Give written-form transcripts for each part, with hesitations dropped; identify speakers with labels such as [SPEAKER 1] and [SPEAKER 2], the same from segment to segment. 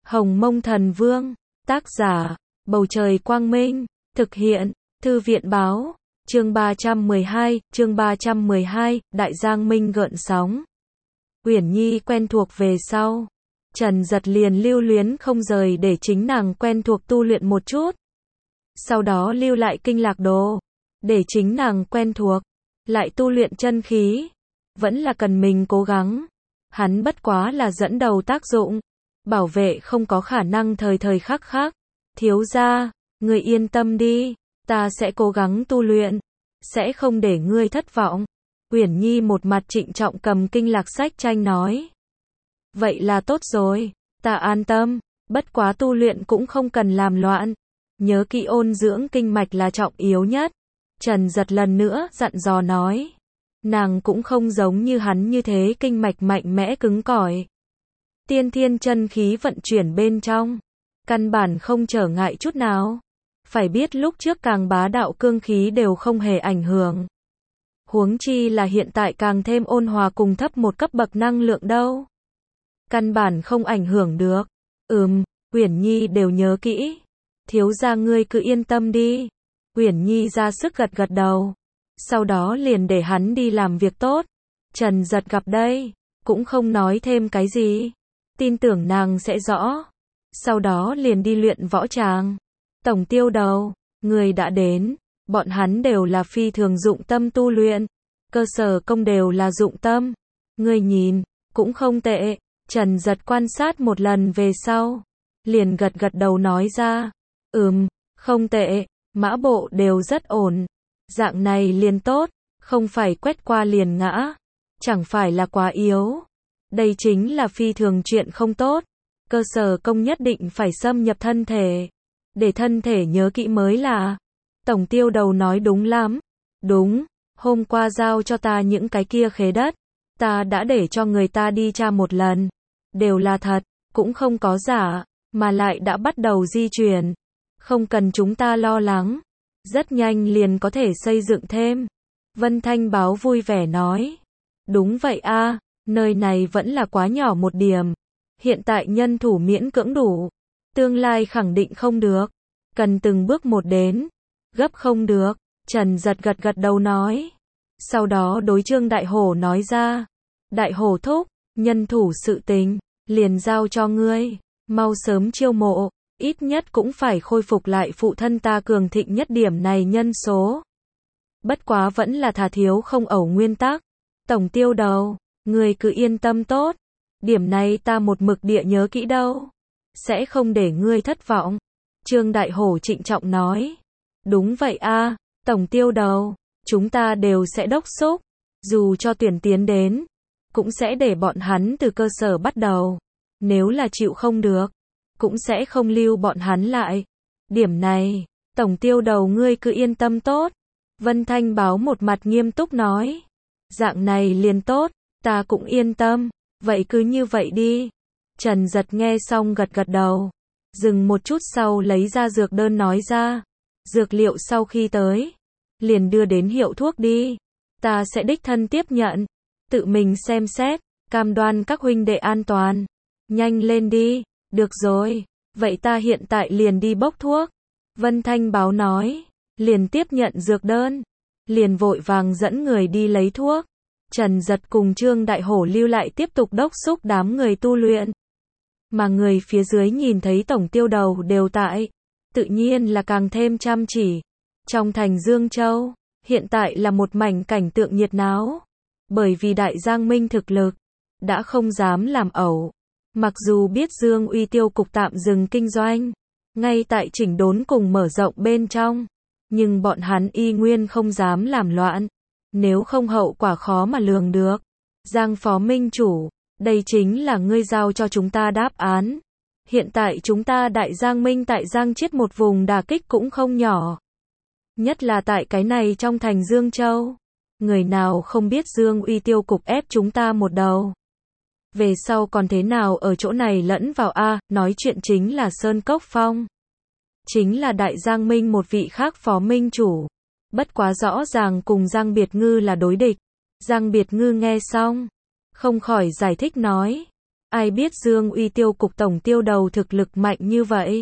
[SPEAKER 1] Hồng Mông Thần Vương, tác giả, Bầu Trời Quang Minh, thực hiện, Thư viện Báo, chương 312, Đại Giang Minh gợn sóng. Uyển Nhi quen thuộc về sau, Trần Giật liền lưu luyến không rời để chính nàng quen thuộc tu luyện một chút. Sau đó lưu lại kinh lạc đồ, để chính nàng quen thuộc, lại tu luyện chân khí. Vẫn là cần mình cố gắng. Hắn bất quá là dẫn đầu tác dụng, bảo vệ không có khả năng thời thời khắc khắc. Thiếu gia, người yên tâm đi, ta sẽ cố gắng tu luyện, sẽ không để ngươi thất vọng. Uyển Nhi một mặt trịnh trọng cầm kinh lạc sách tranh nói. Vậy là tốt rồi, ta an tâm, bất quá tu luyện cũng không cần làm loạn. Nhớ kỹ ôn dưỡng kinh mạch là trọng yếu nhất. Trần Giật lần nữa dặn dò nói. Nàng cũng không giống như hắn như thế kinh mạch mạnh mẽ cứng cỏi. Tiên thiên chân khí vận chuyển bên trong, căn bản không trở ngại chút nào. Phải biết lúc trước càng bá đạo cương khí đều không hề ảnh hưởng. Huống chi là hiện tại càng thêm ôn hòa cùng thấp một cấp bậc năng lượng đâu. Căn bản không ảnh hưởng được. Uyển Nhi đều nhớ kỹ. Thiếu gia ngươi cứ yên tâm đi. Uyển Nhi ra sức gật gật đầu. Sau đó liền để hắn đi làm việc tốt. Trần Giật gặp đây, cũng không nói thêm cái gì. Tin tưởng nàng sẽ rõ. Sau đó liền đi luyện võ tràng. Tổng tiêu đầu, người đã đến. Bọn hắn đều là phi thường dụng tâm tu luyện. Cơ sở công đều là dụng tâm. Ngươi nhìn, cũng không tệ. Trần Giật quan sát một lần về sau. Liền gật gật đầu nói ra. Không tệ, mã bộ đều rất ổn. Dạng này liền tốt, không phải quét qua liền ngã. Chẳng phải là quá yếu. Đây chính là phi thường chuyện không tốt. Cơ sở công nhất định phải xâm nhập thân thể. Để thân thể nhớ kỹ mới là. Tổng tiêu đầu nói đúng lắm. Đúng, hôm qua giao cho ta những cái kia khế đất. Ta đã để cho người ta đi tra một lần. Đều là thật, cũng không có giả, mà lại đã bắt đầu di chuyển. Không cần chúng ta lo lắng. Rất nhanh liền có thể xây dựng thêm. Vân Thanh Báo vui vẻ nói. Đúng vậy a, nơi này vẫn là quá nhỏ một điểm. Hiện tại nhân thủ miễn cưỡng đủ. Tương lai khẳng định không được. Cần từng bước một đến. Gấp không được. Trần Giật gật gật đầu nói. Sau đó đối Trương Đại Hổ nói ra. Đại Hổ thúc, nhân thủ sự tình, liền giao cho ngươi. Mau sớm chiêu mộ. Ít nhất cũng phải khôi phục lại phụ thân ta cường thịnh nhất điểm này nhân số. Bất quá vẫn là thà thiếu không ẩu nguyên tắc. Tổng tiêu đầu, người cứ yên tâm tốt. Điểm này ta một mực địa nhớ kỹ đâu. Sẽ không để ngươi thất vọng. Trương Đại Hổ trịnh trọng nói. Đúng vậy a, tổng tiêu đầu, chúng ta đều sẽ đốc thúc. Dù cho tuyển tiến đến, cũng sẽ để bọn hắn từ cơ sở bắt đầu. Nếu là chịu không được, cũng sẽ không lưu bọn hắn lại. Điểm này, tổng tiêu đầu ngươi cứ yên tâm tốt. Vân Thanh Báo một mặt nghiêm túc nói. Dạng này liền tốt, ta cũng yên tâm. Vậy cứ như vậy đi. Trần Giật nghe xong gật gật đầu. Dừng một chút sau lấy ra dược đơn nói ra. Dược liệu sau khi tới, liền đưa đến hiệu thuốc đi. Ta sẽ đích thân tiếp nhận. Tự mình xem xét, cam đoan các huynh đệ an toàn. Nhanh lên đi. Được rồi, vậy ta hiện tại liền đi bốc thuốc. Vân Thanh Báo nói, liền tiếp nhận dược đơn, liền vội vàng dẫn người đi lấy thuốc. Trần Giật cùng Trương Đại Hổ lưu lại tiếp tục đốc thúc đám người tu luyện. Mà người phía dưới nhìn thấy tổng tiêu đầu đều tại, tự nhiên là càng thêm chăm chỉ. Trong thành Dương Châu, hiện tại là một mảnh cảnh tượng nhiệt náo. Bởi vì Đại Giang Minh thực lực, đã không dám làm ẩu. Mặc dù biết Dương Uy tiêu cục tạm dừng kinh doanh, ngay tại chỉnh đốn cùng mở rộng bên trong, nhưng bọn hắn y nguyên không dám làm loạn, nếu không hậu quả khó mà lường được. Giang Phó Minh chủ, đây chính là ngươi giao cho chúng ta đáp án. Hiện tại chúng ta Đại Giang Minh tại Giang Chiết một vùng đả kích cũng không nhỏ. Nhất là tại cái này trong thành Dương Châu. Người nào không biết Dương Uy tiêu cục ép chúng ta một đầu. Về sau còn thế nào ở chỗ này lẫn vào a, nói chuyện chính là Sơn Cốc Phong. Chính là Đại Giang Minh một vị khác phó minh chủ. Bất quá rõ ràng cùng Giang Biệt Ngư là đối địch. Giang Biệt Ngư nghe xong, không khỏi giải thích nói. Ai biết Dương Uy Tiêu cục tổng tiêu đầu thực lực mạnh như vậy.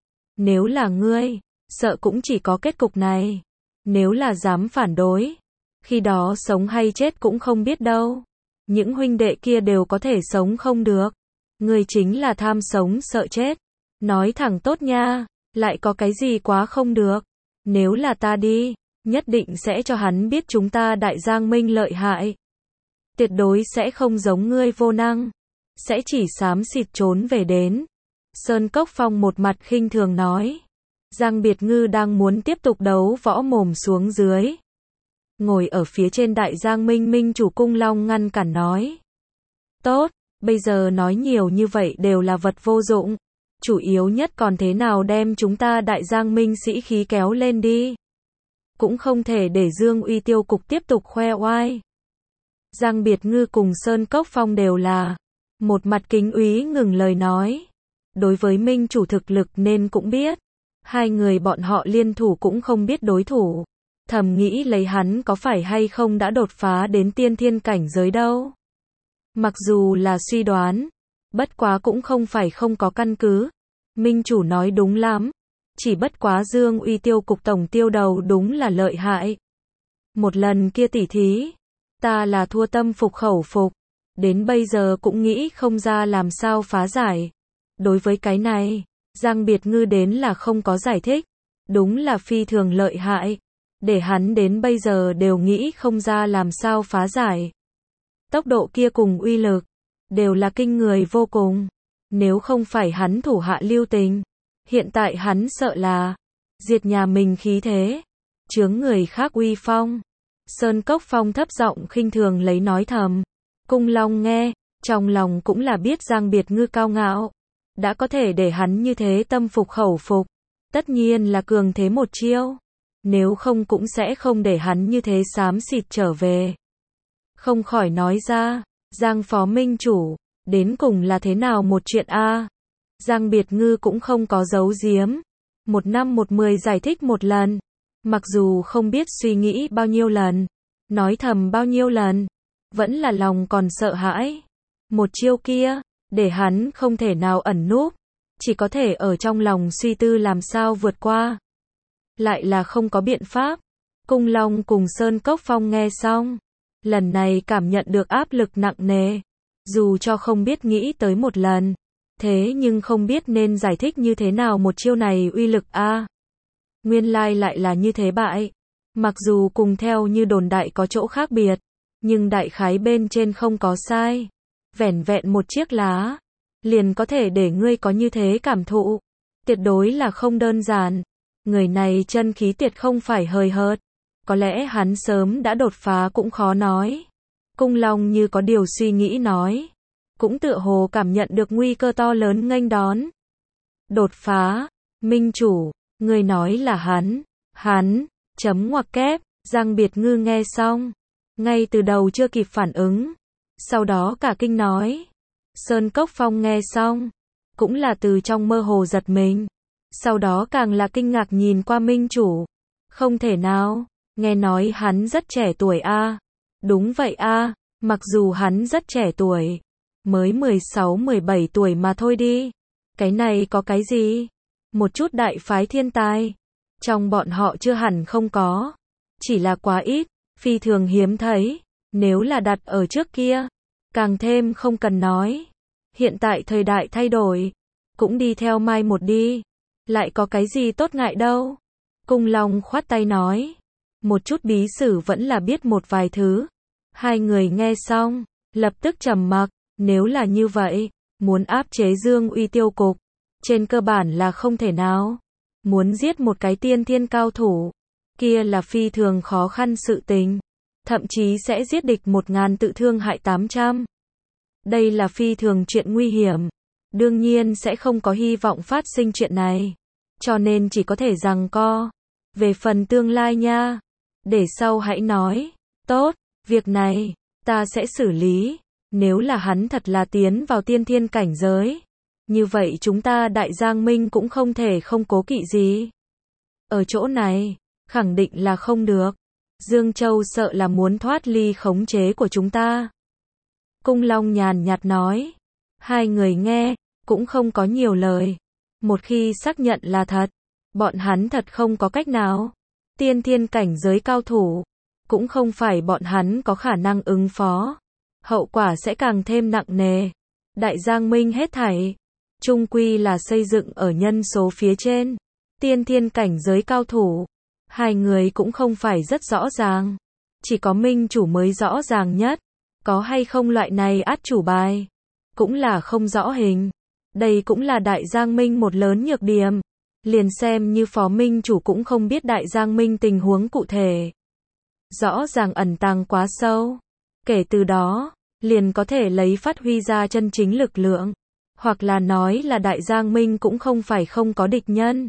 [SPEAKER 1] Nếu là ngươi, sợ cũng chỉ có kết cục này. Nếu là dám phản đối, khi đó sống hay chết cũng không biết đâu. Những huynh đệ kia đều có thể sống không được. Ngươi chính là tham sống sợ chết. Nói thẳng tốt nha, lại có cái gì quá không được. Nếu là ta đi, nhất định sẽ cho hắn biết chúng ta Đại Giang Minh lợi hại. Tuyệt đối sẽ không giống ngươi vô năng, sẽ chỉ xám xịt trốn về đến. Sơn Cốc Phong một mặt khinh thường nói. Giang Biệt Ngư đang muốn tiếp tục đấu võ mồm xuống dưới. Ngồi ở phía trên Đại Giang Minh Minh chủ Cung Long ngăn cản nói. Tốt, bây giờ nói nhiều như vậy đều là vật vô dụng. Chủ yếu nhất còn thế nào đem chúng ta Đại Giang Minh sĩ khí kéo lên đi. Cũng không thể để Dương Uy Tiêu cục tiếp tục khoe oai. Giang Biệt Ngư cùng Sơn Cốc Phong đều là một mặt kính úy ngừng lời nói. Đối với Minh chủ thực lực nên cũng biết. Hai người bọn họ liên thủ cũng không biết đối thủ. Thầm nghĩ lấy hắn có phải hay không đã đột phá đến tiên thiên cảnh giới đâu. Mặc dù là suy đoán, bất quá cũng không phải không có căn cứ. Minh chủ nói đúng lắm. Chỉ bất quá Dương Uy Tiêu cục tổng tiêu đầu đúng là lợi hại. Một lần kia tỉ thí, ta là thua tâm phục khẩu phục. Đến bây giờ cũng nghĩ không ra làm sao phá giải. Đối với cái này, Giang Biệt Ngư đến là không có giải thích. Đúng là phi thường lợi hại. Để hắn đến bây giờ đều nghĩ không ra làm sao phá giải. Tốc độ kia cùng uy lực, đều là kinh người vô cùng. Nếu không phải hắn thủ hạ lưu tình, hiện tại hắn sợ là diệt nhà mình khí thế, chướng người khác uy phong. Sơn Cốc Phong thấp giọng khinh thường lấy nói thầm. Cung Long nghe, trong lòng cũng là biết Giang Biệt Ngư cao ngạo. Đã có thể để hắn như thế tâm phục khẩu phục, tất nhiên là cường thế một chiêu. Nếu không cũng sẽ không để hắn như thế xám xịt trở về. Không khỏi nói ra, Giang Phó Minh chủ, đến cùng là thế nào một chuyện a? Giang Biệt Ngư cũng không có giấu giếm. Một năm một mười giải thích một lần. Mặc dù không biết suy nghĩ bao nhiêu lần, nói thầm bao nhiêu lần, vẫn là lòng còn sợ hãi. Một chiêu kia, để hắn không thể nào ẩn núp, chỉ có thể ở trong lòng suy tư làm sao vượt qua. Lại là không có biện pháp. Cung Long cùng Sơn Cốc Phong nghe xong, lần này cảm nhận được áp lực nặng nề. Dù cho không biết nghĩ tới một lần, thế nhưng không biết nên giải thích như thế nào một chiêu này uy lực a. Nguyên lai lại là như thế bại. Mặc dù cùng theo như đồn đại có chỗ khác biệt, nhưng đại khái bên trên không có sai. Vẻn vẹn một chiếc lá, liền có thể để ngươi có như thế cảm thụ. Tuyệt đối là không đơn giản. Người này chân khí tuyệt không phải hời hợt. Có lẽ hắn sớm đã đột phá cũng khó nói. Cung Long như có điều suy nghĩ nói. Cũng tựa hồ cảm nhận được nguy cơ to lớn nghênh đón. Đột phá, Minh chủ, người nói là hắn, chấm ngoặc kép. Giang Biệt Ngư nghe xong, ngay từ đầu chưa kịp phản ứng, sau đó cả kinh nói. Sơn Cốc Phong nghe xong, cũng là từ trong mơ hồ giật mình, sau đó càng là kinh ngạc nhìn qua Minh chủ. Không thể nào, nghe nói hắn rất trẻ tuổi a. Đúng vậy a, mặc dù hắn rất trẻ tuổi, mới 16-17 tuổi mà thôi đi. Cái này có cái gì? Một chút đại phái thiên tài, trong bọn họ chưa hẳn không có, chỉ là quá ít, phi thường hiếm thấy. Nếu là đặt ở trước kia, càng thêm không cần nói. Hiện tại thời đại thay đổi, cũng đi theo mai một đi, lại có cái gì tốt ngại đâu. Cung Long khoát tay nói, một chút bí sử vẫn là biết một vài thứ. Hai người nghe xong, lập tức trầm mặc. Nếu là như vậy, muốn áp chế Dương Uy Tiêu cục, trên cơ bản là không thể nào. Muốn giết một cái tiên thiên cao thủ, kia là phi thường khó khăn sự tình. Thậm chí sẽ giết địch 1000 tự thương hại 800. Đây là phi thường chuyện nguy hiểm. Đương nhiên sẽ không có hy vọng phát sinh chuyện này. Cho nên chỉ có thể giằng co. Về phần tương lai nha, để sau hãy nói. Tốt, việc này, ta sẽ xử lý. Nếu là hắn thật là tiến vào tiên thiên cảnh giới, như vậy chúng ta Đại Giang Minh cũng không thể không cố kỵ gì. Ở chỗ này, khẳng định là không được. Dương Châu sợ là muốn thoát ly khống chế của chúng ta. Cung Long nhàn nhạt nói. Hai người nghe, cũng không có nhiều lời. Một khi xác nhận là thật, bọn hắn thật không có cách nào. Tiên thiên cảnh giới cao thủ, cũng không phải bọn hắn có khả năng ứng phó. Hậu quả sẽ càng thêm nặng nề. Đại Giang Minh hết thảy, chung quy là xây dựng ở nhân số phía trên. Tiên thiên cảnh giới cao thủ, hai người cũng không phải rất rõ ràng. Chỉ có minh chủ mới rõ ràng nhất. Có hay không loại này át chủ bài, cũng là không rõ hình. Đây cũng là Đại Giang Minh một lớn nhược điểm. Liền xem như phó minh chủ cũng không biết Đại Giang Minh tình huống cụ thể. Rõ ràng ẩn tàng quá sâu. Kể từ đó, liền có thể lấy phát huy ra chân chính lực lượng. Hoặc là nói là Đại Giang Minh cũng không phải không có địch nhân.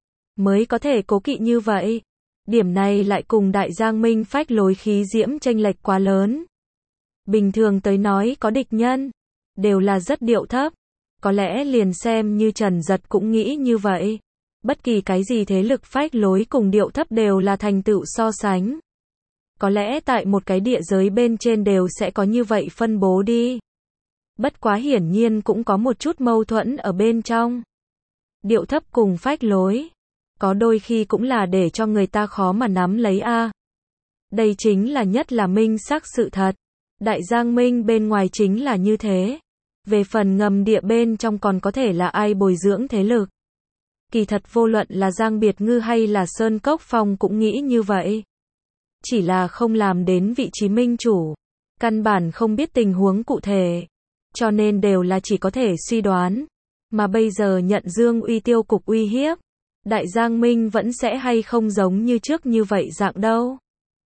[SPEAKER 1] Mới có thể cố kỵ như vậy. Điểm này lại cùng Đại Giang Minh phách lối khí diễm chênh lệch quá lớn. Bình thường tới nói có địch nhân, đều là rất điệu thấp. Có lẽ liền xem như Trần Giật cũng nghĩ như vậy. Bất kỳ cái gì thế lực phách lối cùng điệu thấp đều là thành tựu so sánh. Có lẽ tại một cái địa giới bên trên đều sẽ có như vậy phân bố đi. Bất quá hiển nhiên cũng có một chút mâu thuẫn ở bên trong. Điệu thấp cùng phách lối, có đôi khi cũng là để cho người ta khó mà nắm lấy a. Đây chính là nhất là minh xác sự thật. Đại Giang Minh bên ngoài chính là như thế. Về phần ngầm địa bên trong còn có thể là ai bồi dưỡng thế lực. Kỳ thật vô luận là Giang Biệt Ngư hay là Sơn Cốc Phong cũng nghĩ như vậy. Chỉ là không làm đến vị trí minh chủ. Căn bản không biết tình huống cụ thể. Cho nên đều là chỉ có thể suy đoán. Mà bây giờ nhận Dương Uy tiêu cục uy hiếp. Đại Giang Minh vẫn sẽ hay không giống như trước như vậy dạng đâu.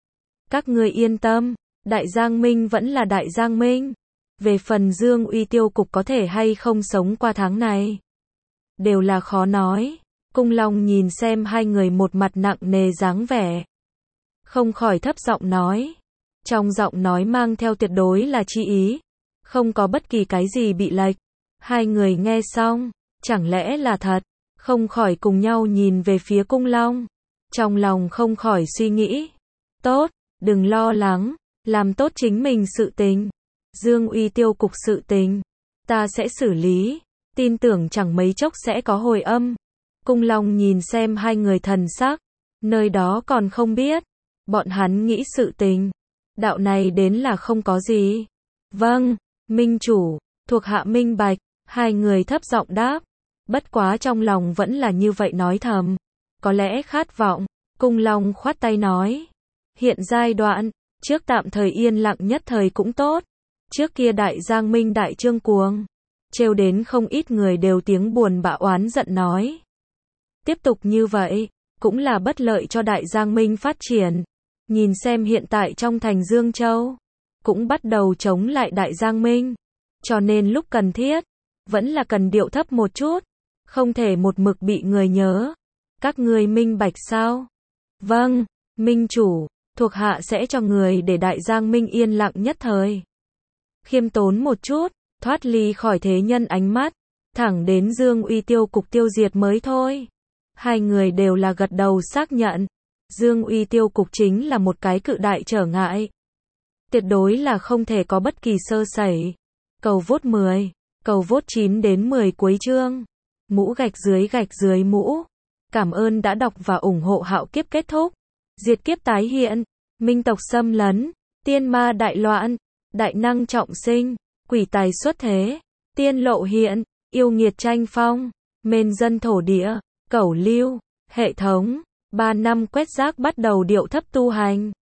[SPEAKER 1] Các ngươi yên tâm. Đại Giang Minh vẫn là Đại Giang Minh. Về phần Dương Uy tiêu cục có thể hay không sống qua tháng này, đều là khó nói. Cung Long nhìn xem hai người một mặt nặng nề dáng vẻ, không khỏi thấp giọng nói. Trong giọng nói mang theo tuyệt đối là chi ý, không có bất kỳ cái gì bị lệch. Hai người nghe xong, chẳng lẽ là thật, không khỏi cùng nhau nhìn về phía Cung Long. Trong lòng không khỏi suy nghĩ, tốt, đừng lo lắng, làm tốt chính mình sự tình. Dương Uy tiêu cục sự tình, ta sẽ xử lý, tin tưởng chẳng mấy chốc sẽ có hồi âm. Cung Long nhìn xem hai người thần sắc, nơi đó còn không biết, bọn hắn nghĩ sự tình, đạo này đến là không có gì. Vâng, minh chủ, thuộc hạ minh bạch, hai người thấp giọng đáp, bất quá trong lòng vẫn là như vậy nói thầm, có lẽ khát vọng. Cung Long khoát tay nói, hiện giai đoạn, trước tạm thời yên lặng nhất thời cũng tốt. Trước kia Đại Giang Minh đại trương cuồng, trêu đến không ít người đều tiếng buồn bã oán giận nói. Tiếp tục như vậy, cũng là bất lợi cho Đại Giang Minh phát triển. Nhìn xem hiện tại trong thành Dương Châu, cũng bắt đầu chống lại Đại Giang Minh. Cho nên lúc cần thiết, vẫn là cần điệu thấp một chút, không thể một mực bị người nhớ. Các ngươi minh bạch sao? Vâng, minh chủ, thuộc hạ sẽ cho người để Đại Giang Minh yên lặng nhất thời. Khiêm tốn một chút, thoát ly khỏi thế nhân ánh mắt, thẳng đến Dương Uy tiêu cục tiêu diệt mới thôi. Hai người đều là gật đầu xác nhận, Dương Uy tiêu cục chính là một cái cự đại trở ngại. Tuyệt đối là không thể có bất kỳ sơ sẩy. Cầu vote 10, cầu vote 9 đến 10 cuối chương. Mũ gạch dưới mũ. Cảm ơn đã đọc và ủng hộ Hạo Kiếp kết thúc. Diệt kiếp tái hiện, minh tộc xâm lấn, tiên ma đại loạn, đại năng trọng sinh, quỷ tài xuất thế, tiên lộ hiện, yêu nghiệt tranh phong, mên dân thổ địa, cẩu lưu, hệ thống, 3 năm quét rác bắt đầu điệu thấp tu hành.